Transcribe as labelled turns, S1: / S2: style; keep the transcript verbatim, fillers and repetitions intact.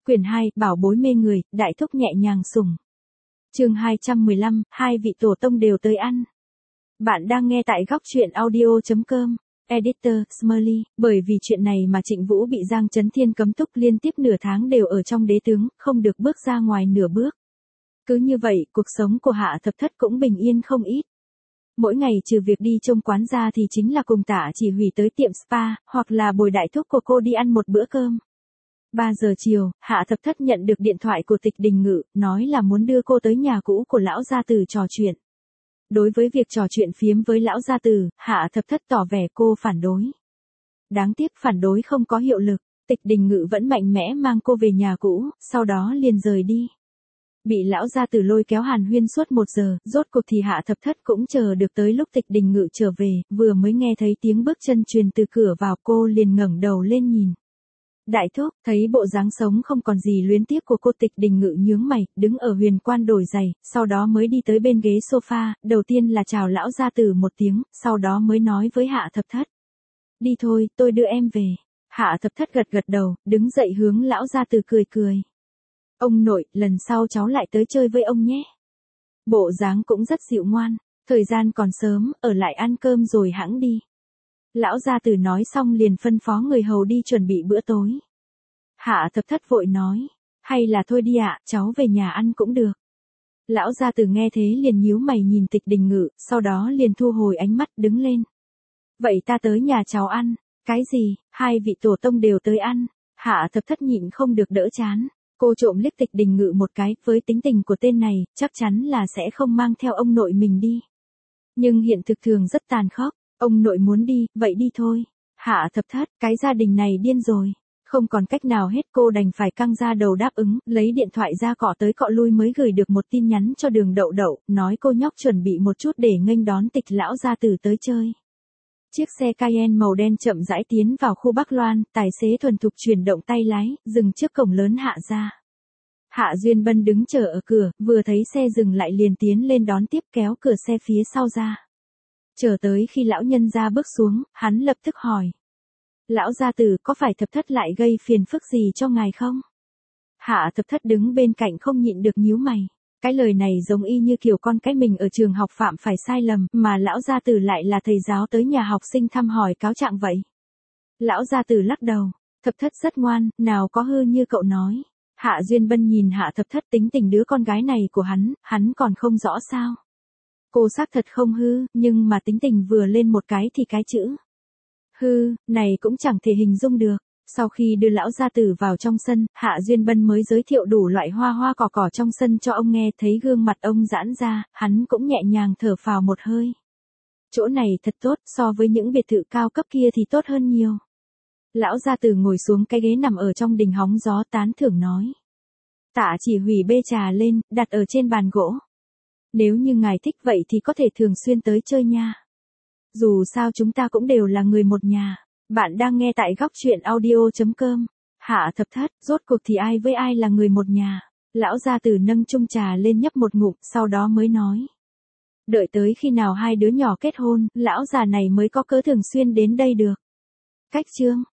S1: Quyển hai, Bảo bối mê người, đại thúc nhẹ nhàng sủng. Chương hai trăm mười lăm, hai vị tổ tông đều tới ăn. Bạn đang nghe tại góc truyện audio chấm com. Editor, Smurly, bởi vì chuyện này mà Trịnh Vũ bị Giang Chấn Thiên cấm túc liên tiếp nửa tháng đều ở trong đế tướng, không được bước ra ngoài nửa bước. Cứ như vậy, cuộc sống của Hạ Thập Thất cũng bình yên không ít. Mỗi ngày trừ việc đi trông quán ra thì chính là cùng Tạ Chỉ Hủy tới tiệm spa, hoặc là bồi đại thúc của cô đi ăn một bữa cơm. ba giờ chiều, Hạ Thập Thất nhận được điện thoại của Tịch Đình Ngự, nói là muốn đưa cô tới nhà cũ của lão gia tử trò chuyện. Đối với việc trò chuyện phiếm với lão gia tử, Hạ Thập Thất tỏ vẻ cô phản đối. Đáng tiếc phản đối không có hiệu lực, Tịch Đình Ngự vẫn mạnh mẽ mang cô về nhà cũ, sau đó liền rời đi. Bị lão gia tử lôi kéo hàn huyên suốt một giờ, rốt cuộc thì Hạ Thập Thất cũng chờ được tới lúc Tịch Đình Ngự trở về, vừa mới nghe thấy tiếng bước chân truyền từ cửa vào cô liền ngẩng đầu lên nhìn. Đại thúc, thấy bộ dáng sống không còn gì luyến tiếc của cô, Tịch Đình Ngự nhướng mày, đứng ở huyền quan đổi giày, sau đó mới đi tới bên ghế sofa, đầu tiên là chào lão gia tử một tiếng, sau đó mới nói với Hạ Thập Thất. Đi thôi, tôi đưa em về. Hạ Thập Thất gật gật đầu, đứng dậy hướng lão gia tử cười cười. Ông nội, lần sau cháu lại tới chơi với ông nhé. Bộ dáng cũng rất dịu ngoan, thời gian còn sớm, ở lại ăn cơm rồi hãng đi. Lão gia tử nói xong liền phân phó người hầu đi chuẩn bị bữa tối. Hạ Thập Thất vội nói, hay là thôi đi ạ, cháu về nhà ăn cũng được. Lão gia tử nghe thế liền nhíu mày nhìn Tịch Đình Ngự, sau đó liền thu hồi ánh mắt đứng lên. Vậy ta tới nhà cháu ăn. Cái gì, hai vị tổ tông đều tới ăn. Hạ Thập Thất nhịn không được đỡ chán. Cô trộm liếc Tịch Đình Ngự một cái, với tính tình của tên này, chắc chắn là sẽ không mang theo ông nội mình đi. Nhưng hiện thực thường rất tàn khốc. Ông nội muốn đi, vậy đi thôi. Hạ Thập Thất, cái gia đình này điên rồi. Không còn cách nào hết, cô đành phải căng ra đầu đáp ứng, lấy điện thoại ra cọ tới cọ lui mới gửi được một tin nhắn cho Đường Đậu Đậu, nói cô nhóc chuẩn bị một chút để nghênh đón Tịch lão gia tử tới chơi. Chiếc xe Cayenne màu đen chậm rãi tiến vào khu Bắc Loan, tài xế thuần thục chuyển động tay lái, dừng trước cổng lớn Hạ gia. Hạ Duyên Bân đứng chờ ở cửa, vừa thấy xe dừng lại liền tiến lên đón tiếp, kéo cửa xe phía sau ra. Chờ tới khi lão nhân gia bước xuống, hắn lập tức hỏi. Lão gia tử, có phải Thập Thất lại gây phiền phức gì cho ngài không? Hạ Thập Thất đứng bên cạnh không nhịn được nhíu mày. Cái lời này giống y như kiểu con cái mình ở trường học phạm phải sai lầm, mà lão gia tử lại là thầy giáo tới nhà học sinh thăm hỏi cáo trạng vậy. Lão gia tử lắc đầu, Thập Thất rất ngoan, nào có hư như cậu nói. Hạ Duyên Bân nhìn Hạ Thập Thất, tính tình đứa con gái này của hắn, hắn còn không rõ sao. Cô xác thật không hư, nhưng mà tính tình vừa lên một cái thì cái chữ hư, này cũng chẳng thể hình dung được. Sau khi đưa lão gia tử vào trong sân, Hạ Duyên Bân mới giới thiệu đủ loại hoa hoa cỏ cỏ trong sân cho ông nghe, thấy gương mặt ông giãn ra, hắn cũng nhẹ nhàng thở phào một hơi. Chỗ này thật tốt, so với những biệt thự cao cấp kia thì tốt hơn nhiều. Lão gia tử ngồi xuống cái ghế nằm ở trong đình hóng gió tán thưởng nói. Tạ Chỉ Hủy bê trà lên, đặt ở trên bàn gỗ. Nếu như ngài thích vậy thì có thể thường xuyên tới chơi nha. Dù sao chúng ta cũng đều là người một nhà. Bạn đang nghe tại góc truyện audio chấm com. Hạ Thập Thất, rốt cuộc thì ai với ai là người một nhà. Lão gia tử nâng chung trà lên nhấp một ngụm, sau đó mới nói. Đợi tới khi nào hai đứa nhỏ kết hôn, lão già này mới có cớ thường xuyên đến đây được. Cách chương.